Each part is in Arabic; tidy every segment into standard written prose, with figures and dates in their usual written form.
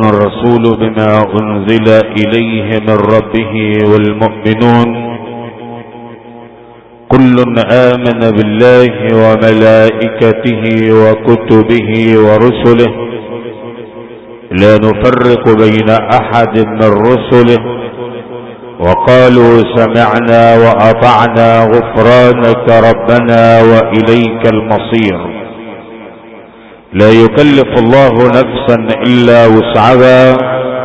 الرسول بما أنزل إليه من ربه والمؤمنون كل آمن بالله وملائكته وكتبه ورسله لا نفرق بين أحد من رسله وقالوا سمعنا وأطعنا غفرانك ربنا وإليك المصير. لا يكلف الله نفسا إلا وسعها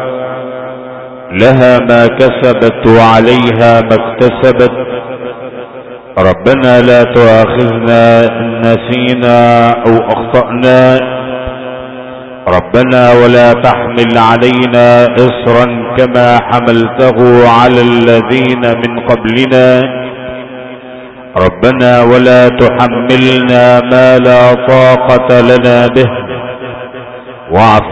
لها ما كسبت وعليها ما اكتسبت ربنا لا تؤاخذنا إن نسينا أو أخطأنا ربنا ولا تحمل علينا إصرا كما حملته على الذين من قبلنا ربنا ولا تحملنا ما لا طاقة لنا به واعف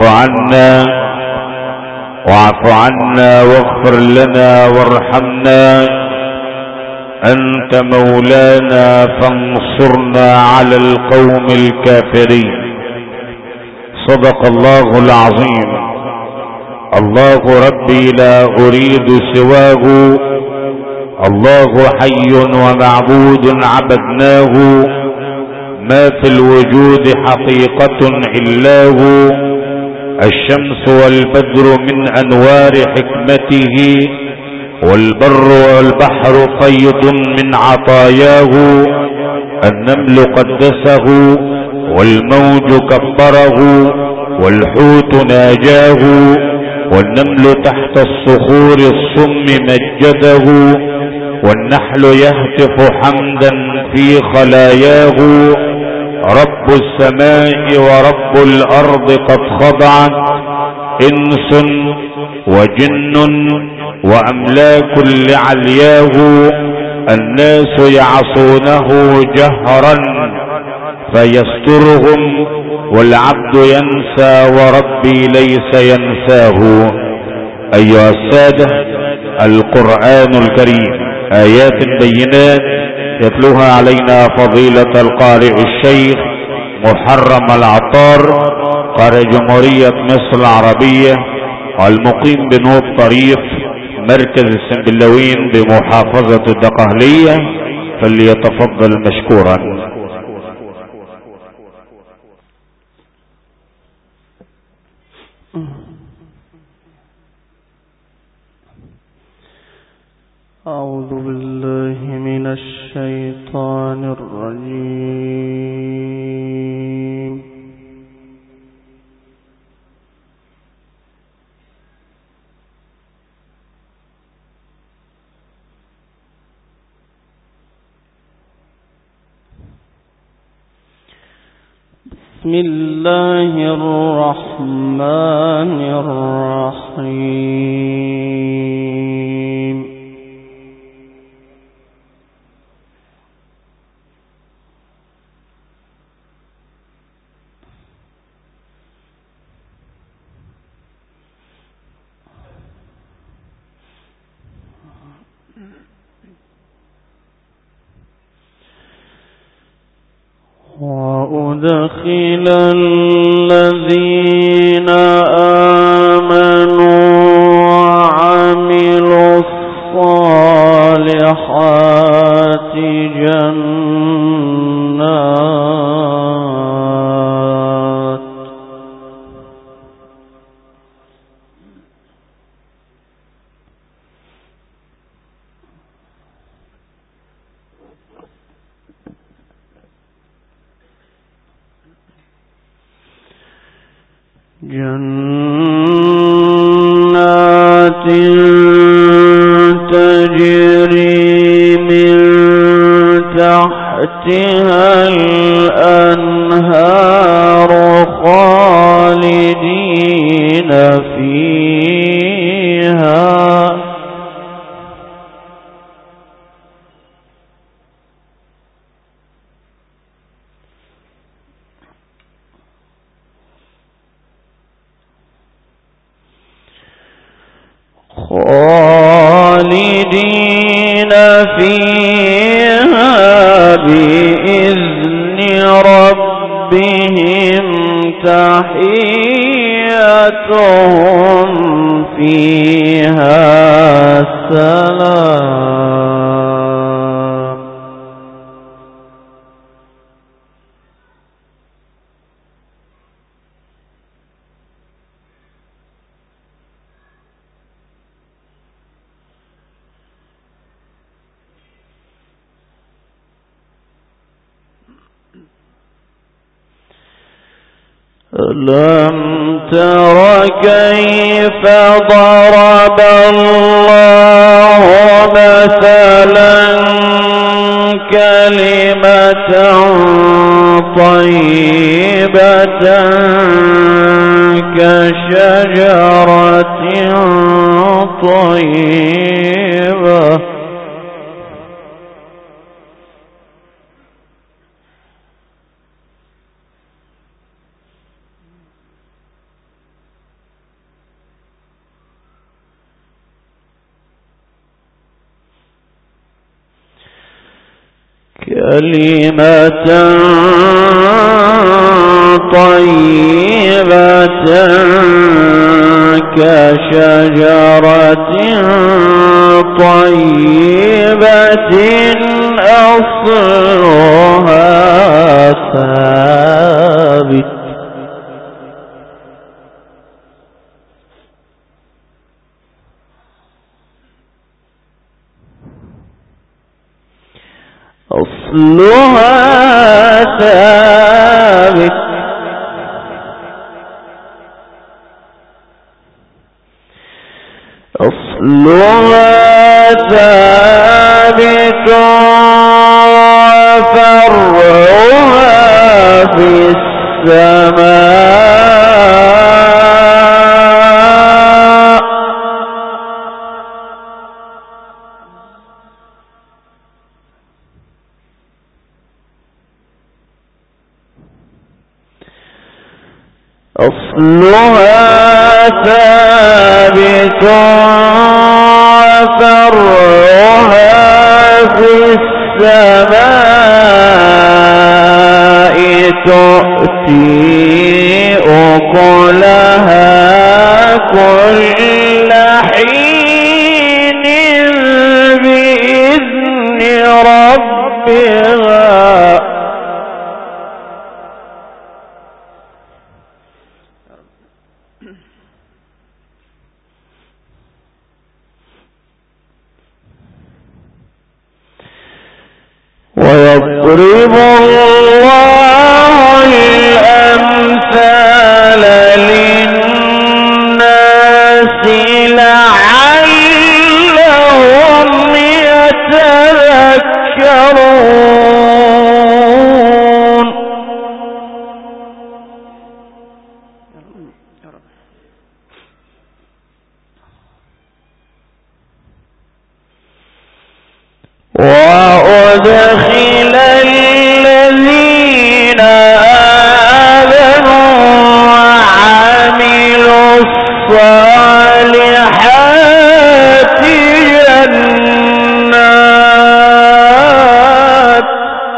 عنا واغفر لنا وارحمنا أنت مولانا فانصرنا على القوم الكافرين. صدق الله العظيم. الله ربي لا أريد سواه الله حي ومعبود عبدناه ما في الوجود حقيقة إلاه الشمس والبدر من أنوار حكمته والبر والبحر فيض من عطاياه النمل قدسه والموج كبره والحوت ناجاه والنمل تحت الصخور الصم مجده والنحل يهتف حمدا في خلاياه رب السماء ورب الأرض قد خضعت إنس وجن وأملاك لعلياه الناس يعصونه جهرا فيسترهم والعبد ينسى وربي ليس ينساه. أيها السادة القرآن الكريم آيات بينات يتلوها علينا فضيلة القارئ الشيخ محرم العطار قارئ جمهورية مصر العربية والمقيم بنوب طريف مركز السنبلاوين بمحافظة الدقهلية فليتفضل مشكورا. أعوذ بالله من الشيطان الرجيم. بسم الله الرحمن الرحيم. وأدخل الذين آمنوا وعملوا الصالحات جنات تجري من تحتها الأنهار خالدين فيها بإذن ربهم تحيتهم فيها سلام. ألم تر كيف ضرب الله مثلا كلمة طيبة كشجرة طيبة كلمة طيبة كشجرة طيبة أصلها ثابت أصلها ثابت وفرعها في السماء أصلها ثابت وفرعها في السماء تؤتي أكلها كل حين بإذن ربها ويضرب الله الأمثال للناس لعلهم يتذكرون. وأدخل الذين آمنوا وعملوا الصالحات جنات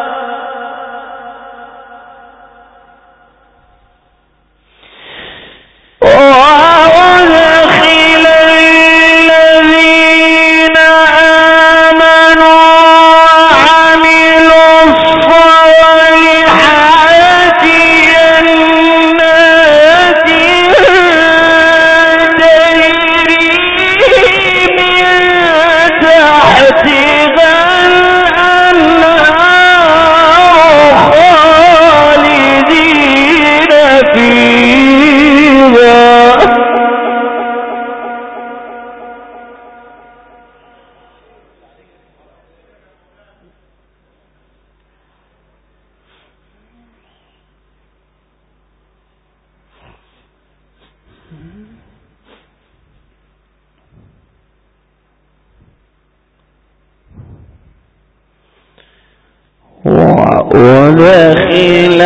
وأدخل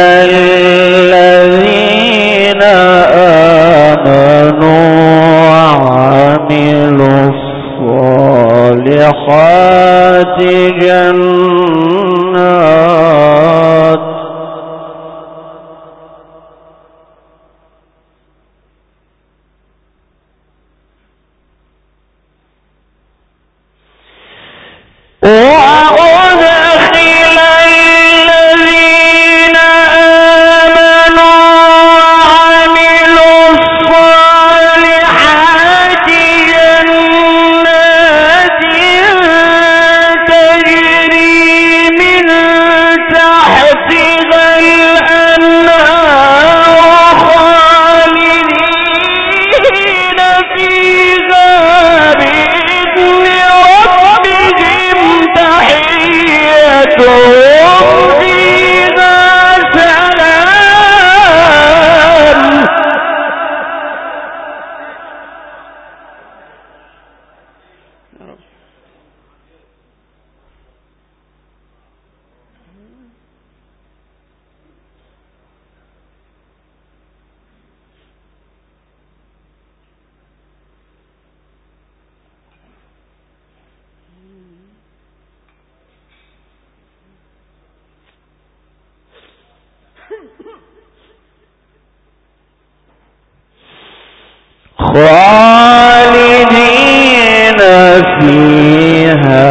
الذين آمنوا وعملوا الصالحات جنات خالدين فيها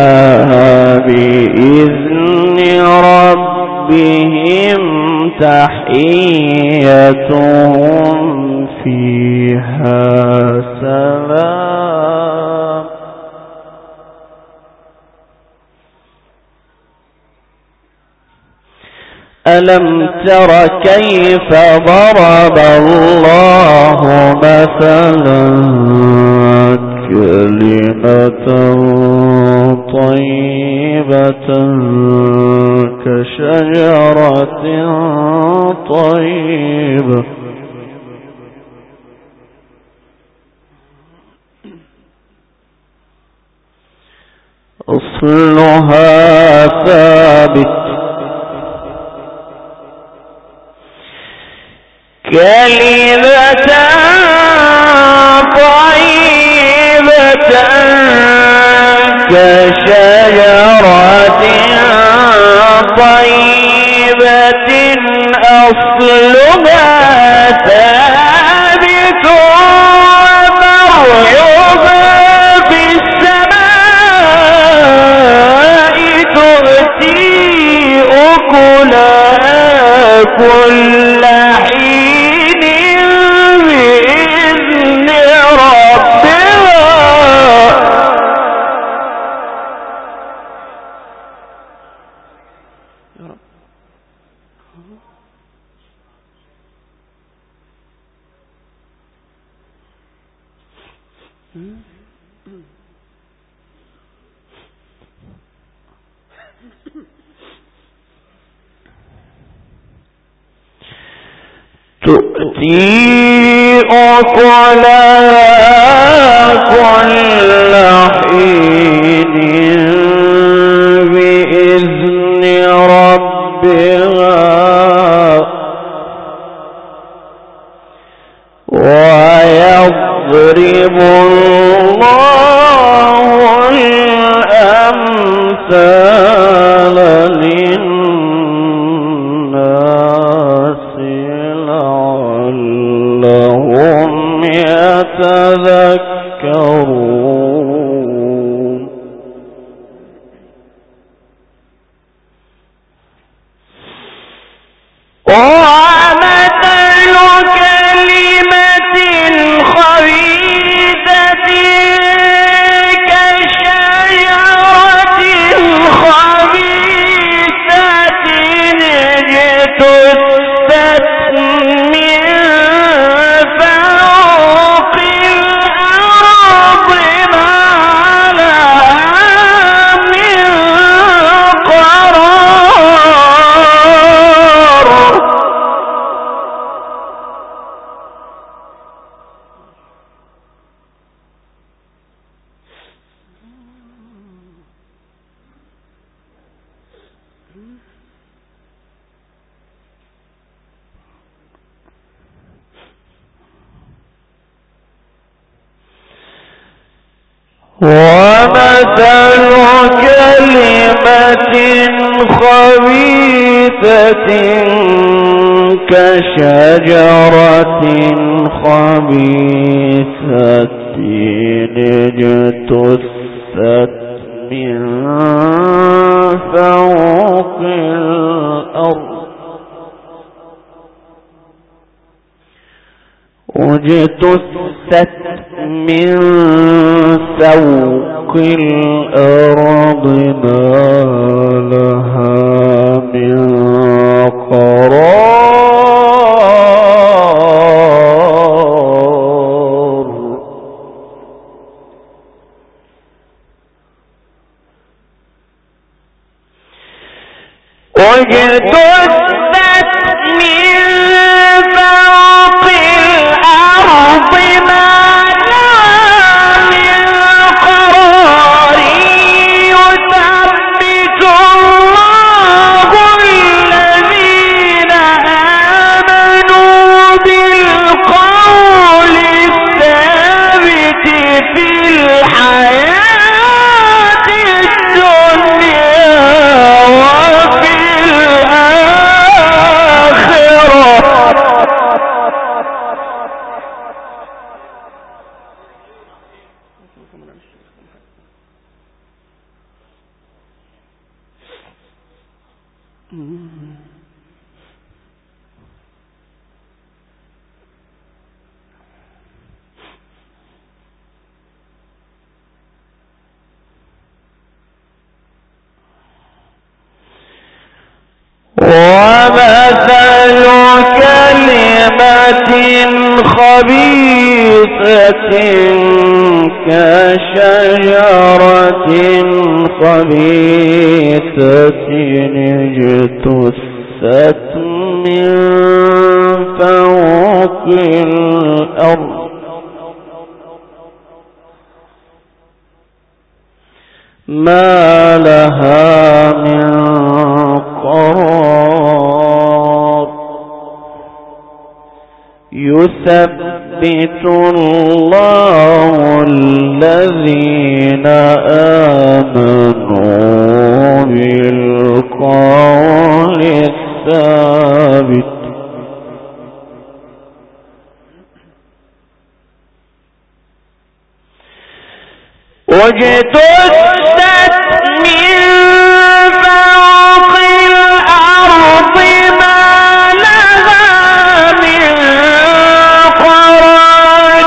بإذن ربهم تحيتهم فيها سلام. ألم تر كيف ضرب الله مثلا كلمة طيبة كشجرة طيبة أصلها ثابت كلمة طيبة كشجرة طيبة أصلها ثابت وفرعها في السماء تؤتي أكلها كل حين بإذن ربها. تؤتي أكلها كل حين بإذن ربها ويضرب الله الأمثال للناس لعلهم يتذكرون. ومثل كلمة خبيثة كشجرة خبيثة اجتثت من فوق الأرض ما لها من قرار. ومثل كلمة خبيثة كشجرة خبيثة اجتثت من فوق الأرض من فوق الأرض ما لها من قرار. اجتثت من فوق الأرض ما ومثل كلمة خبيثة كشجرة خبيثة اجتثت من فوق الأرض ما لها من قرار يثبت الله الذين آمنوا بالقول الثابت واجتثت من فوق الأرض ما لها من قرار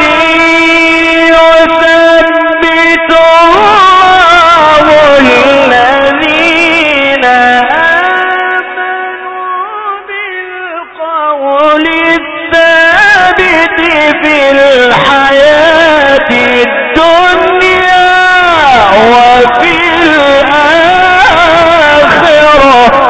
يثبت الله الذين آمنوا بالقول الثابت في الحياة الدنيا وفي الآخرة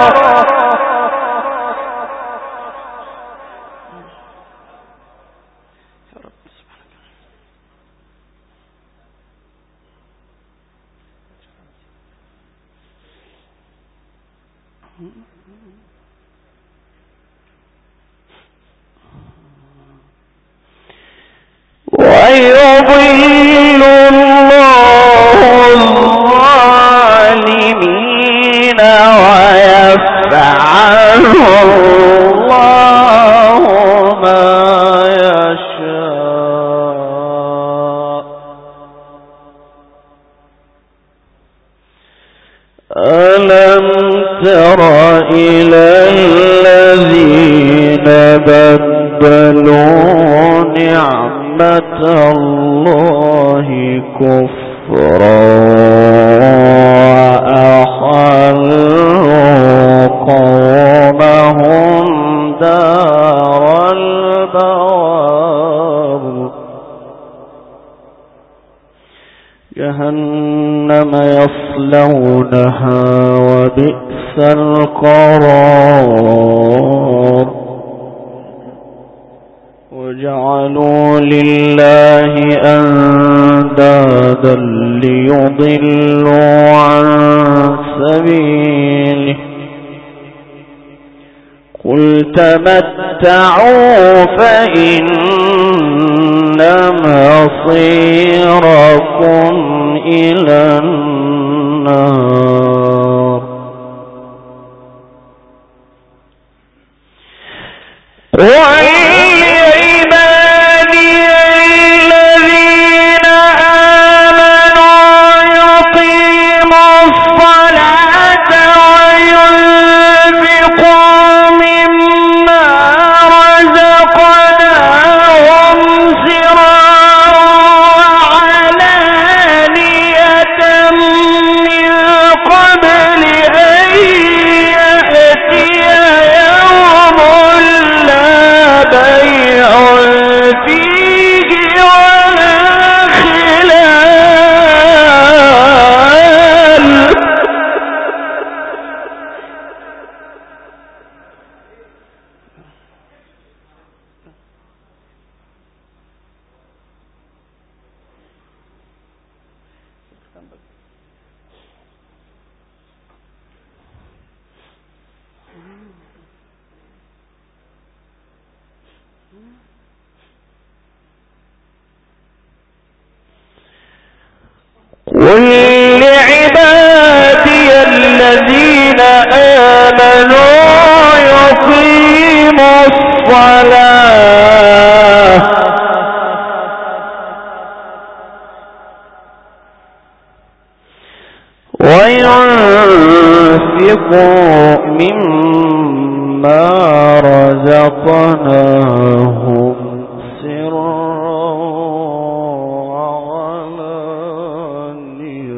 ويضل الله الظالمين ويفعل الله ما يشاء ألم تر إلى الذين بدلوا نعمة الله كفرا وأحلوا قومهم دار البوار جهنم يصلونها وبئس القرار وجعلوا لله أندادا ليضلوا عن سبيله قل تمتعوا فإن مصيركم إلى النار قل لعبادي الذين آمنوا يقيموا الصلاة. لينفقوا مما رزقناهم سرا وعلانية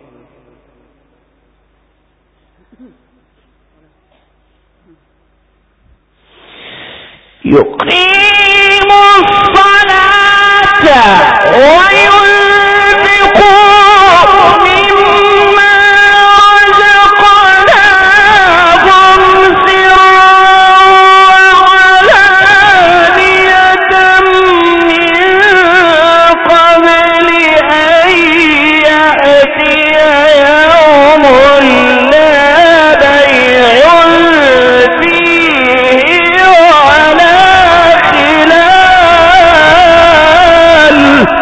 يقيموا الصلاة وينفقوا مما رزقناهم سرا وعلانية من قبل أن يأتي يوم لا بيع فيه ولا خلال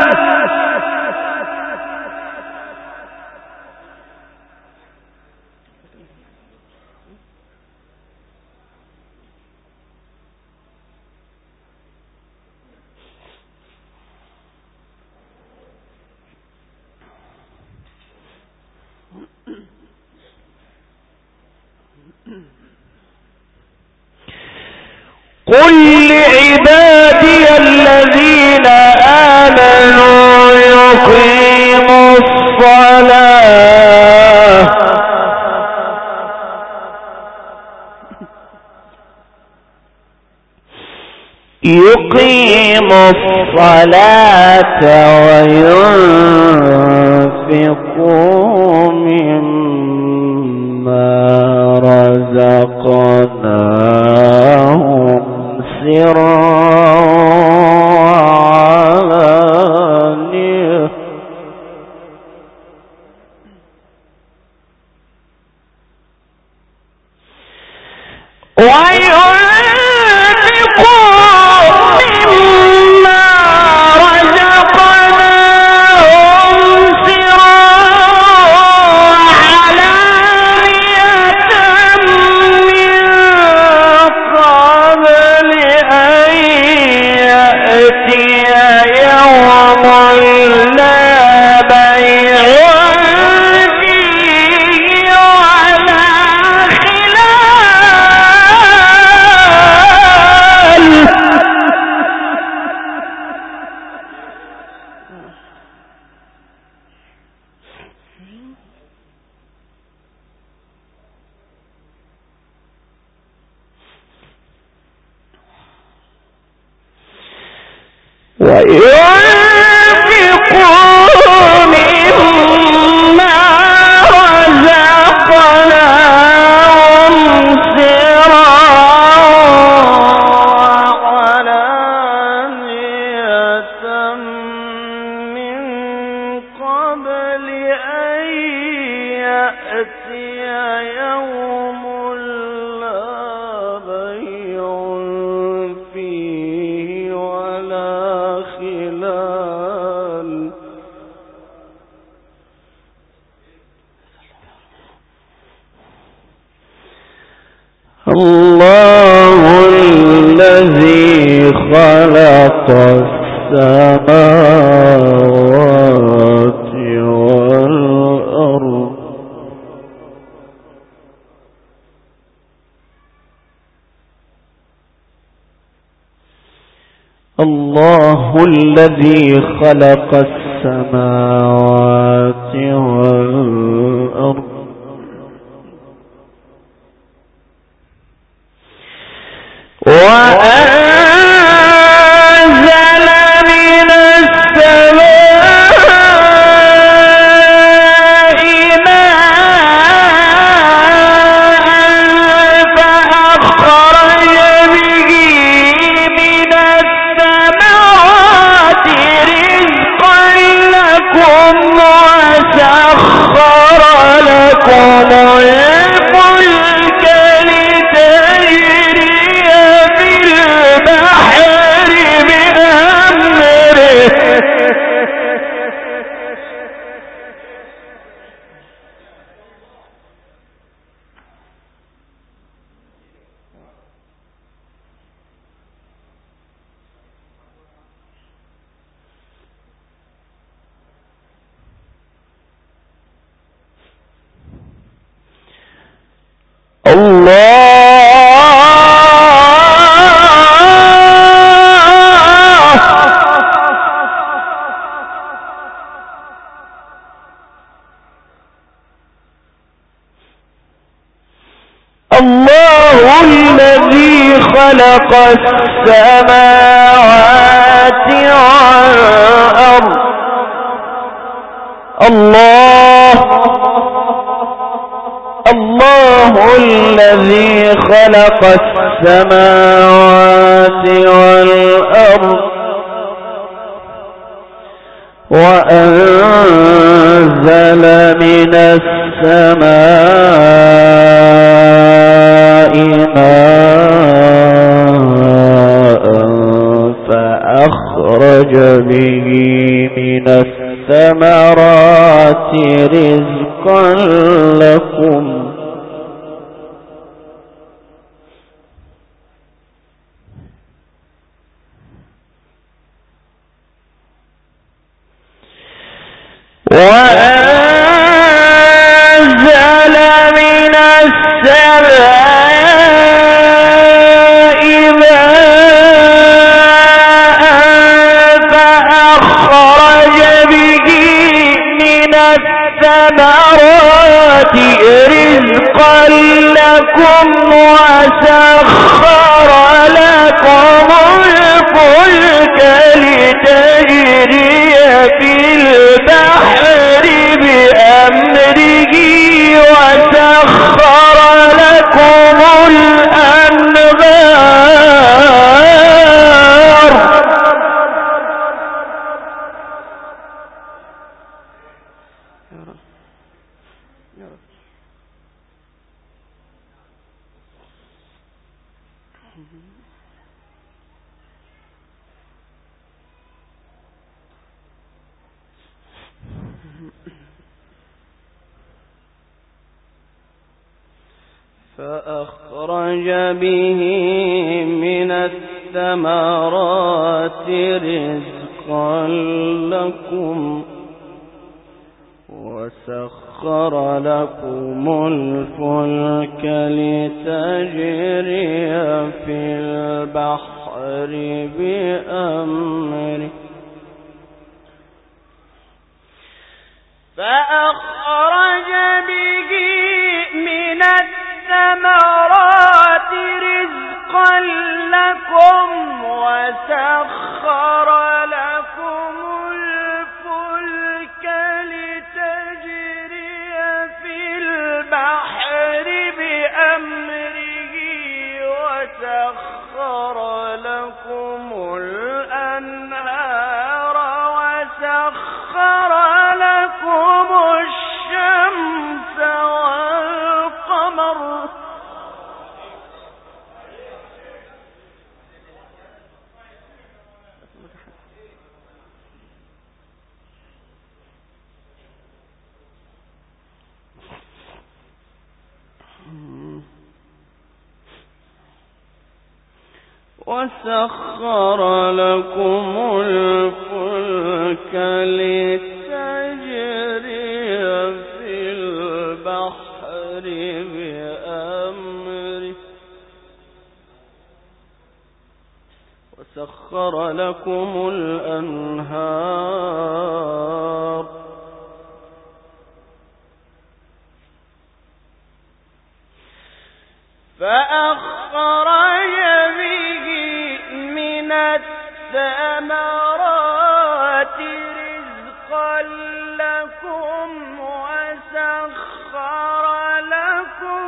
قل لعبادي الذين آمنوا يقيموا الصلاة وينفقوا مما رزقناهم سرا وعلانية الله الذي خلق السماوات والأرض الله الذي خلق السماوات والأرض وأنزل من السماء ماء فأخرج به من الثمرات رزقا لكم وسخر لكم الفلك لتجري في البحر بأمره الذي خلق السماوات والأرض الله الذي خلق السماوات والأرض وأنزل من السماء ماء فأخرج به من الثمرات رزقا لكم وأنزل من السماء ماء فأخرج به من الثمرات رزقا لكم وسخر لكم الفلك لتجري في البحر بأمره وسخر لكم الأنهار فأخرج به من الثمرات رزقا لكم وسخر لكم الفلك لتجري في البحر بأمره فأخرج به من الثمرات رزقا لكم وسخر لكم الفلك لتجري في البحر بأمره وسخر لكم الأنهار وسخر لكم الشمس والقمر وسخر لكم الفلك لتجري في البحر بأمره وسخر لكم الأنهار فأخرج به من الثمرات رزقا لكم وسخر لكم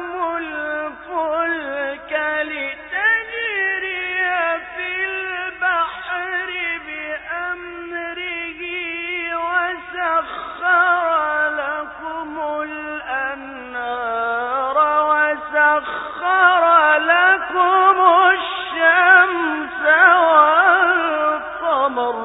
الفلك لتجري في البحر بأمره وسخر لكم الأنهار وسخر لكم الشمس والقمر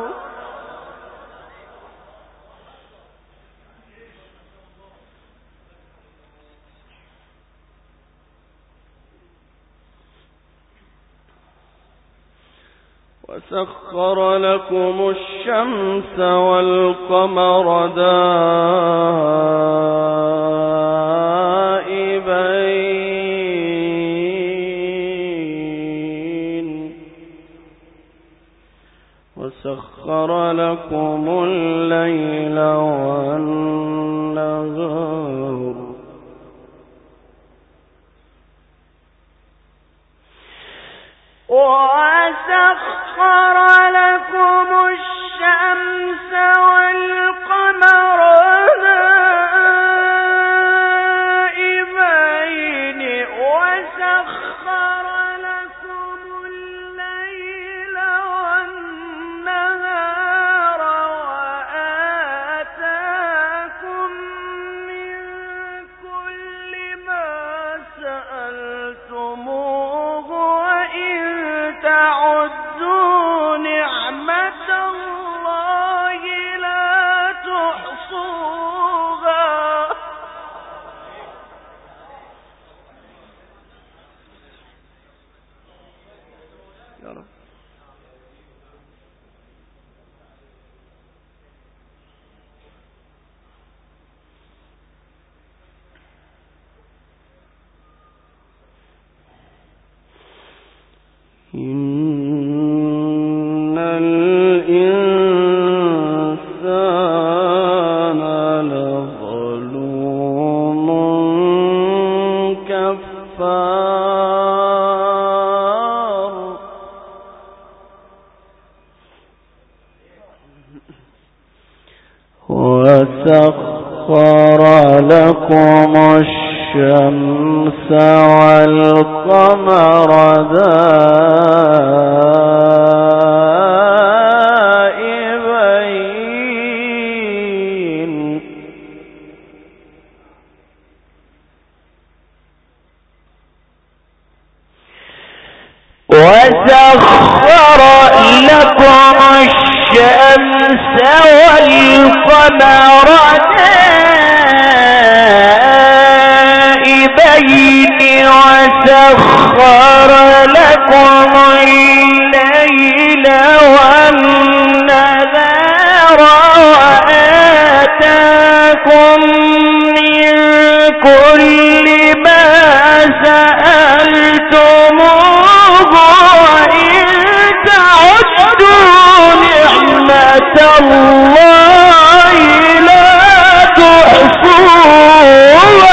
وسخر لكم الشمس والقمر دائبين الليل والنهار وسخر لكم الشمس والقمر دائبين وسخر لكم الليل والنهار وآتاكم من كل ما سألتموه وإن تعدوا نعمة الله لا تحصوها يا رب. إن الإنسان لظلوم كفار وسخر لكم الشمس والقمر دائبين وسخر لكم الشمس والقمر دائبين وسخر لكم الليل والنهار وآتاكم من كل ما سألتموه وإن تعدوا نعمة الله لا تحصوها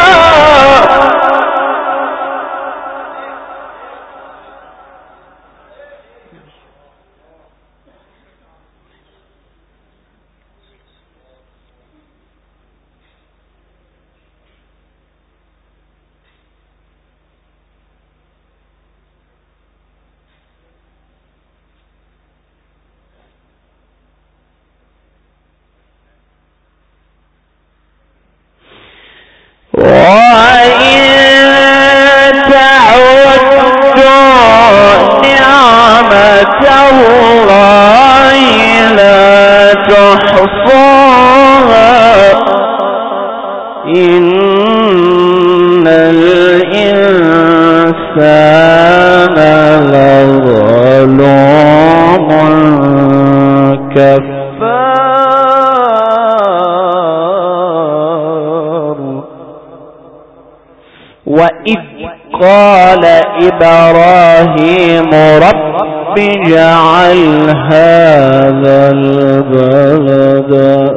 وإن تعدوا نعمة الله لا تحصوها إن الإنسان لظلوم كفار وإذ قال إبراهيم رب اجعل هذا البلد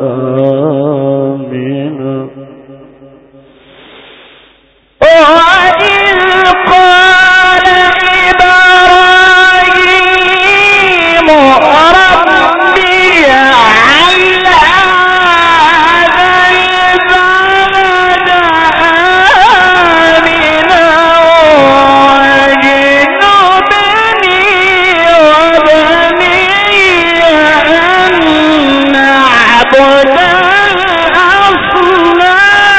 آمنا وإذ قال إبراهيم رب اجعل هذا البلد آمنا واجنبني وبني أن نعبد الأصنام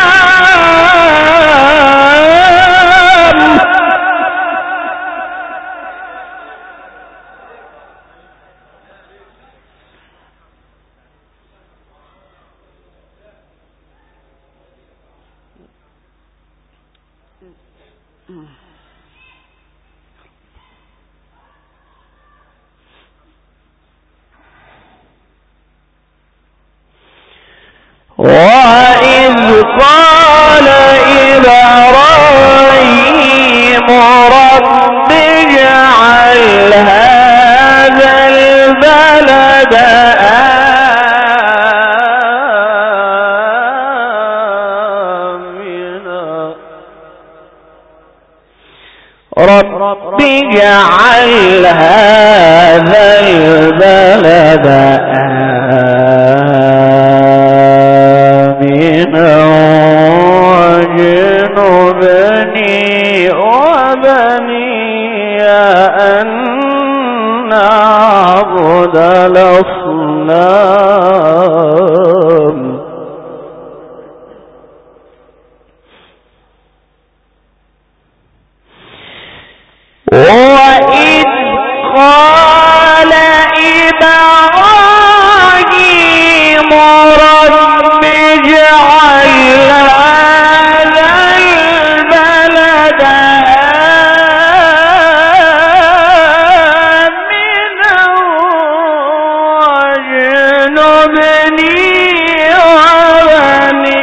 وإذ قال إبراهيم رب اجعل هذا البلد رب اجعل هذا البلد آمنا واجنبني وبني أن نعبد الأصنام. وإذ قال إبراهيم رب اجعل هذا البلد آمنا واجنبني وبني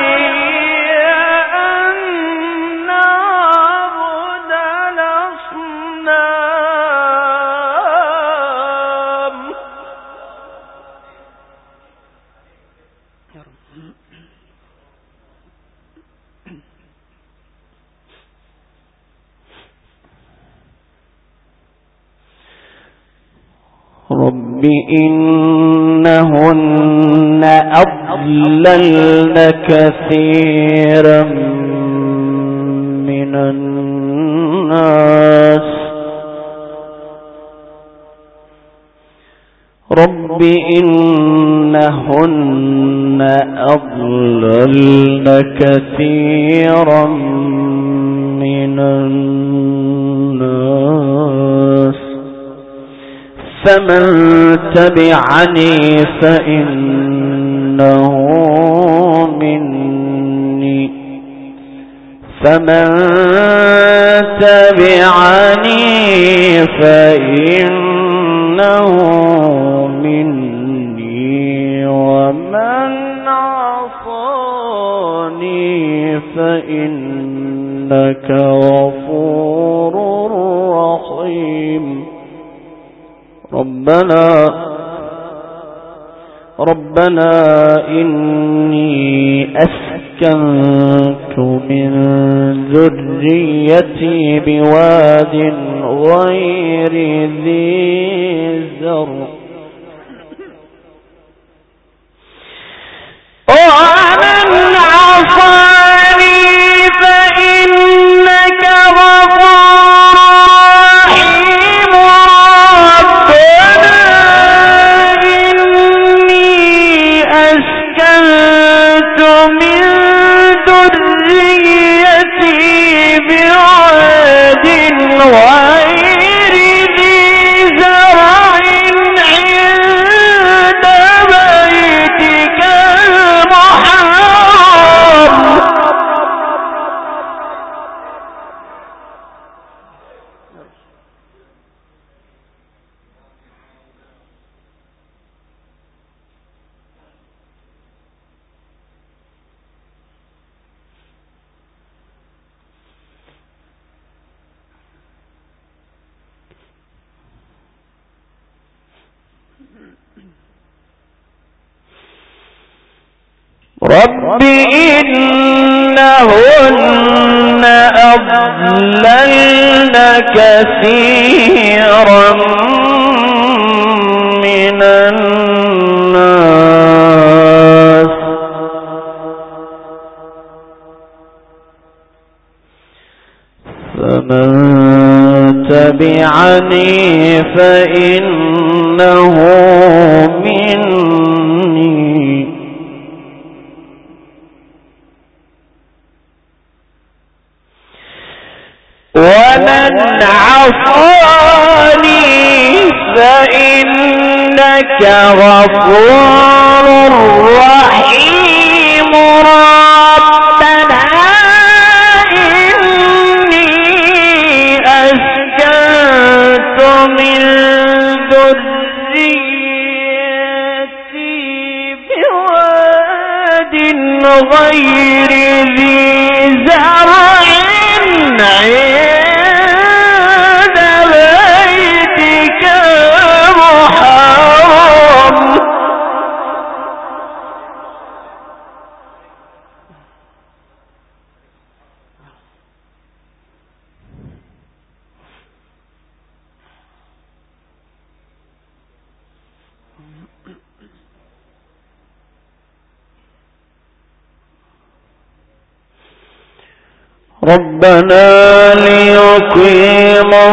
رب إنهن أضللن كثيرا من الناس رب إنهن أضللن كثيرا من الناس فمن تبعني فإنه مني فمن تبعني فإنه مني ومن عصاني فإنك غفور رحيم. ربنا إني أسكنت من ذريتي بواد غير ذي زرع ومن عصاني فإنك غفور رحيم. ربنا إني أسكنت من ذريتي بواد غير ذي زرع عند بيتك المحرم رب إنهن أضللن كثيرا من الناس فمن تبعني فإنه مني ومن عصاني فإنك غفور رحيم. ربنا إني أسكنت من ذريتي بواد غير ذي زرع عند بيتك المحرم ربنا ليقيموا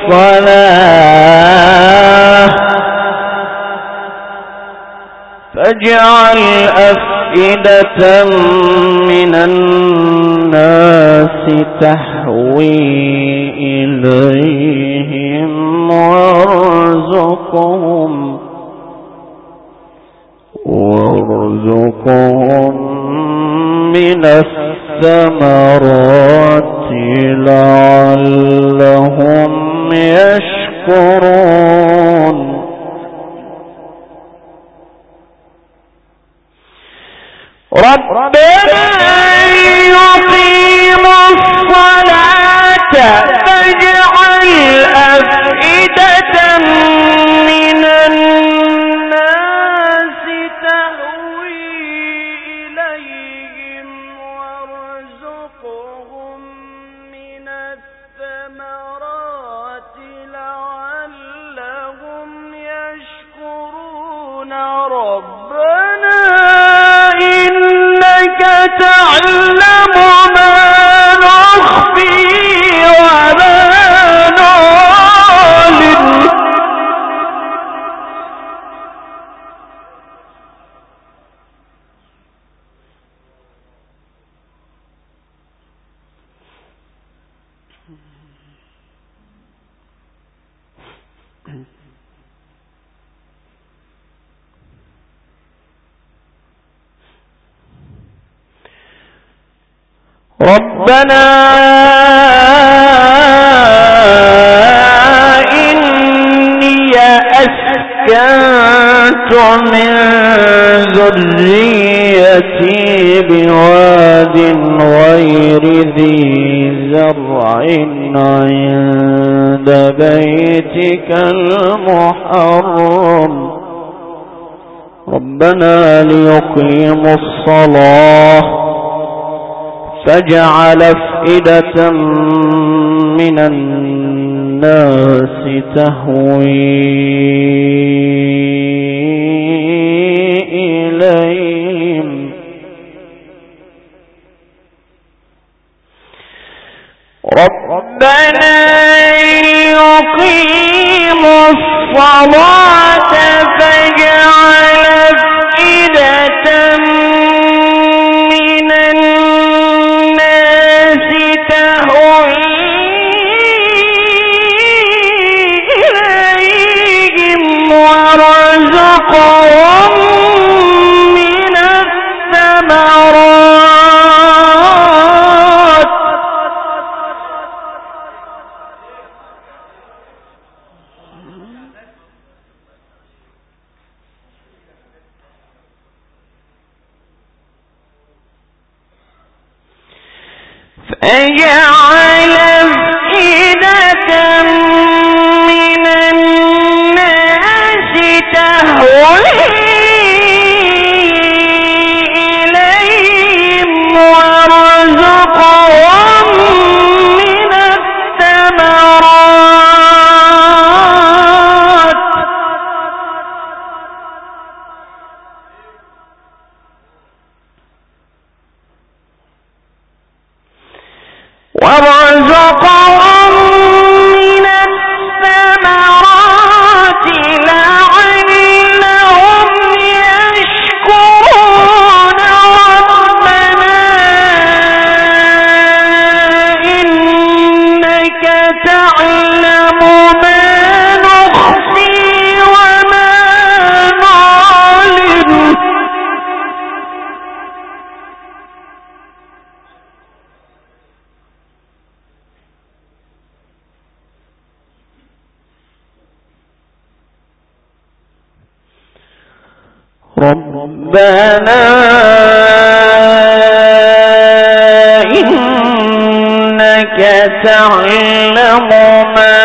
الصلاة فاجعل أفئدة من الناس تهوي إليهم وارزقهم من الثمرات لعلهم يشكرون ربنا يقيموا الصلاة فاجعل أفئدة من الناس تهوي إليهم وارزقهم من الثمرات لعلهم يشكرون ربنا إنك تعلم ما نخفي وما نعلن ربنا إني أسكنت من ذريتي بواد غير ذي زرع عند بيتك المحرم ربنا ليقيموا الصلاة فاجعل أفئدة من الناس تهوي إليهم ربنا ليقيموا الصلاة فاجعل أفئدة من الناس تهوي إليهم وارزقهم من الثمرات فاجعل أفئدة من الناس تهوي إليهم وارزقهم من الثمرات وارزقهم من الثمرات لعلهم يشكرون ربنا إنك تعلم ما نخفي وما نعلن ربنا إنك تعلم ما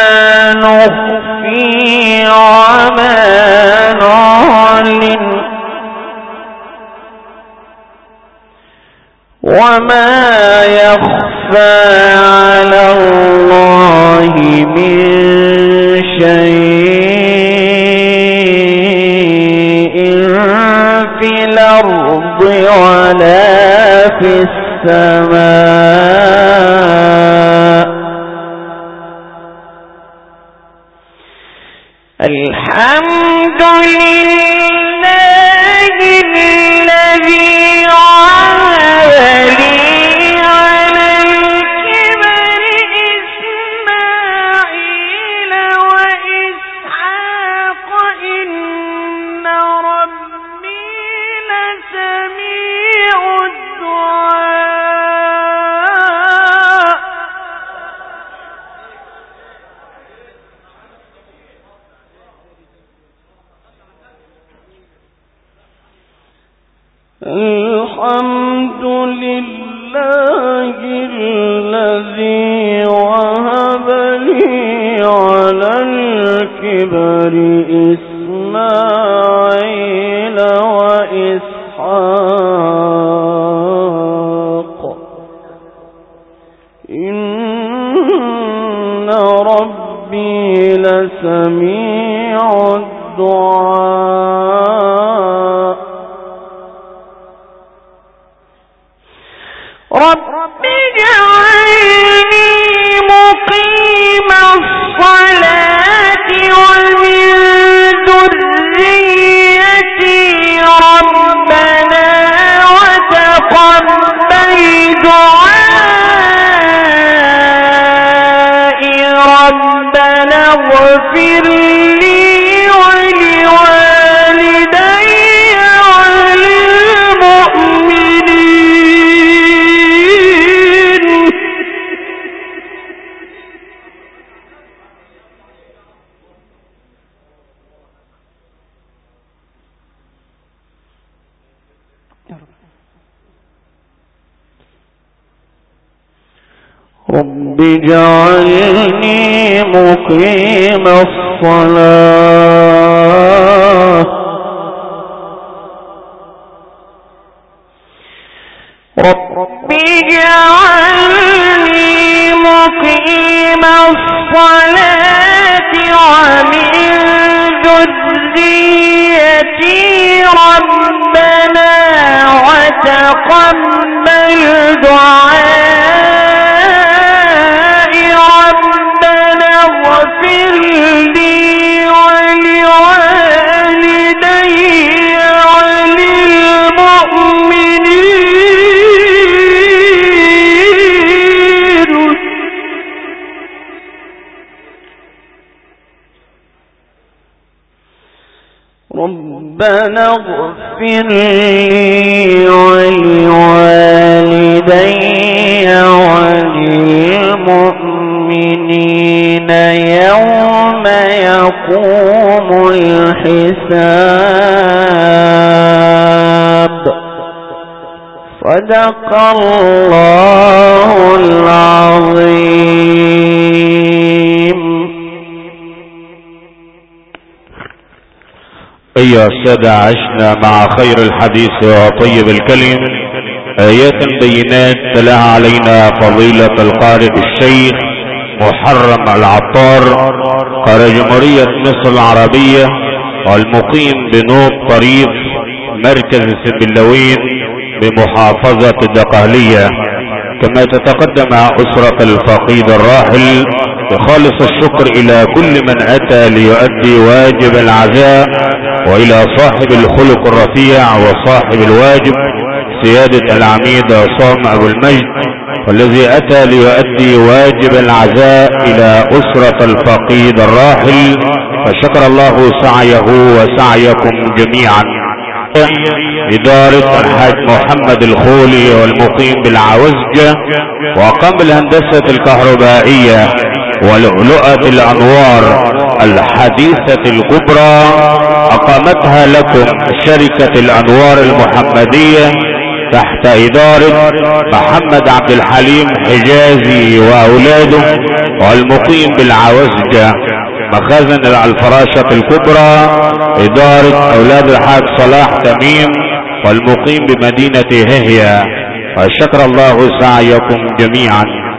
نخفي وما نعلن وما يخفى على الله من شيء في الأرض ولا في السماء سميع الدعاء. رب اجعلني مقيم الصلاة ومن ذريتي ربنا وتقبل دعائي ربنا اغفر لي ولوالدي وللمؤمنين. رب اجعلني مقيم الصلاة رب اجعلني مقيم الصلاة ومن ذريتي ربنا وتقبل دعائي ربنا اغفر لي ولوالدي وللمؤمنين. ربنا اغفر لي ولوالدي وللمؤمنين يوم يقوم الحساب. صدق الله العظيم. أيها السادة، عشنا مع خير الحديث وطيب الكلم آيات بينات تلاها علينا فضيلة القارئ الشيخ محرم العطار، قارئ جمهورية مصر العربية والمقيم بنوب طريق مركز السنبلاوين بمحافظة الدقهلية. كما تتقدم أسرة الفقيد الراحل بخالص الشكر إلى كل من أتى ليؤدي واجب العزاء، وإلى صاحب الخلق الرفيع وصاحب الواجب سيادة العميد عصام أبو المجد، والذي أتى ليؤدي واجب العزاء إلى أسرة الفقيد الراحل، فشكر الله سعيه وسعيكم جميعا. إدارة الحاج محمد الخولي والمقيم بالعوزجة، وقام بالهندسة الكهربائية ولؤلؤة الأنوار الحديثة الكبرى، أقامتها لكم شركة الأنوار المحمدية تحت إدارة محمد عبد الحليم حجازي وأولاده، والمقيم بالعوزجة مخازن الفراشة الكبرى إدارة أولاد الحاج صلاح تميم، والمقيم بمدينة ههية. وشكر الله سعيكم جميعا.